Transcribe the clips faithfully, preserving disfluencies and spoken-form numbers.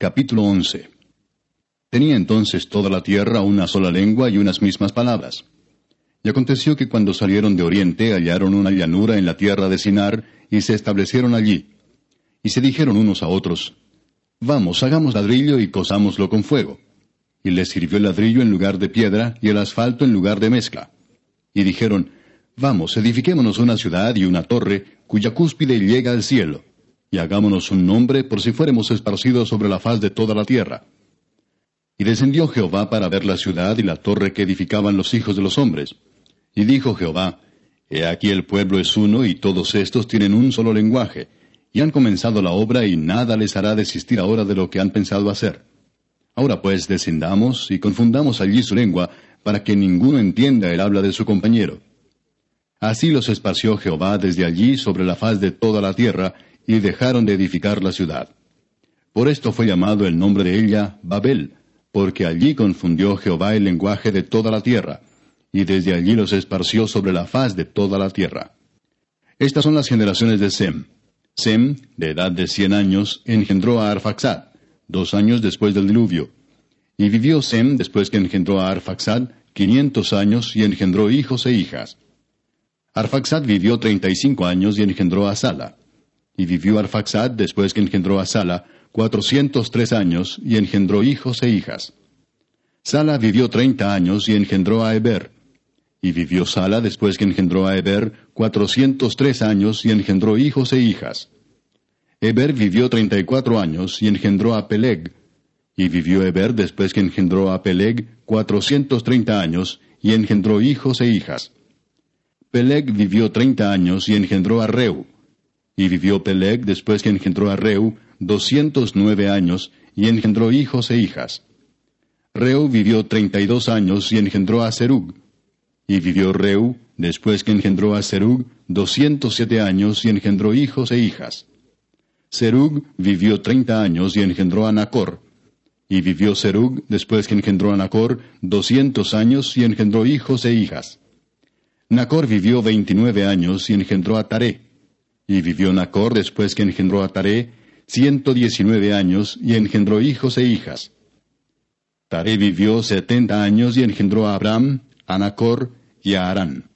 Capítulo once. Tenía entonces toda la tierra una sola lengua y unas mismas palabras. Y aconteció que cuando salieron de oriente hallaron una llanura en la tierra de Sinar, y se establecieron allí. Y se dijeron unos a otros, Vamos, hagamos ladrillo y cosámoslo con fuego. Y les sirvió el ladrillo en lugar de piedra, y el asfalto en lugar de mezcla. Y dijeron, Vamos, edifiquémonos una ciudad y una torre, cuya cúspide llega al cielo, y hagámonos un nombre por si fuéremos esparcidos sobre la faz de toda la tierra. Y descendió Jehová para ver la ciudad y la torre que edificaban los hijos de los hombres. Y dijo Jehová, He aquí el pueblo es uno, y todos estos tienen un solo lenguaje, y han comenzado la obra, y nada les hará desistir ahora de lo que han pensado hacer. Ahora pues descendamos, y confundamos allí su lengua, para que ninguno entienda el habla de su compañero. Así los esparció Jehová desde allí sobre la faz de toda la tierra, y dejaron de edificar la ciudad. Por esto fue llamado el nombre de ella Babel, porque allí confundió Jehová el lenguaje de toda la tierra, y desde allí los esparció sobre la faz de toda la tierra. Estas son las generaciones de Sem. Sem, de edad de cien años, engendró a Arfaxad, dos años después del diluvio. Y vivió Sem, después que engendró a Arfaxad, quinientos años, y engendró hijos e hijas. Arfaxad vivió treinta y cinco años, y engendró a Sala. Y vivió Arfaxad, después que engendró a Sala, cuatrocientos tres años, y engendró hijos e hijas. Sala vivió treinta años, y engendró a Eber. Y vivió Sala, después que engendró a Eber, cuatrocientos tres años, y engendró hijos e hijas. Eber vivió treinta y cuatro años, y engendró a Peleg. Y vivió Eber, después que engendró a Peleg, cuatrocientos treinta años, y engendró hijos e hijas. Peleg vivió treinta años, y engendró a Reu. Y vivió Peleg, después que engendró a Reu, doscientos nueve años, y engendró hijos e hijas. Reu vivió treinta y dos años, y engendró a Serug. Y vivió Reu, después que engendró a Serug, doscientos siete años, y engendró hijos e hijas. Serug vivió treinta años, y engendró a Nacor. Y vivió Serug, después que engendró a Nacor, doscientos años, y engendró hijos e hijas. Nacor vivió veintinueve años, y engendró a Taré. Y vivió Nacor, después que engendró a Taré, ciento diecinueve años, y engendró hijos e hijas. Taré vivió setenta años, y engendró a Abram, a Nacor y a Harán.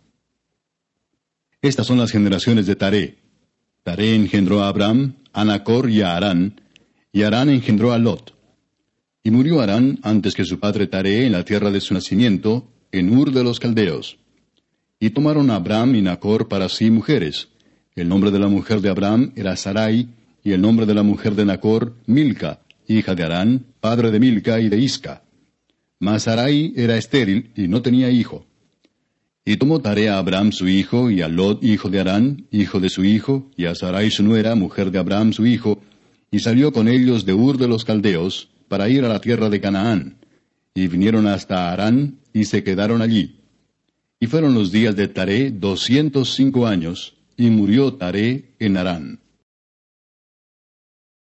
Estas son las generaciones de Taré. Taré engendró a Abram, a Nacor y a Harán, y Harán engendró a Lot. Y murió Harán antes que su padre Taré en la tierra de su nacimiento, en Ur de los Caldeos. Y tomaron a Abram y Nacor para sí mujeres. El nombre de la mujer de Abram era Sarai, y el nombre de la mujer de Nacor, Milca, hija de Harán, padre de Milca y de Isca. Mas Sarai era estéril y no tenía hijo. Y tomó Taré a Abram su hijo, y a Lot hijo de Harán, hijo de su hijo, y a Sarai su nuera, mujer de Abram su hijo, y salió con ellos de Ur de los Caldeos, para ir a la tierra de Canaán. Y vinieron hasta Harán, y se quedaron allí. Y fueron los días de Taré doscientos cinco años, y murió Taré en Harán.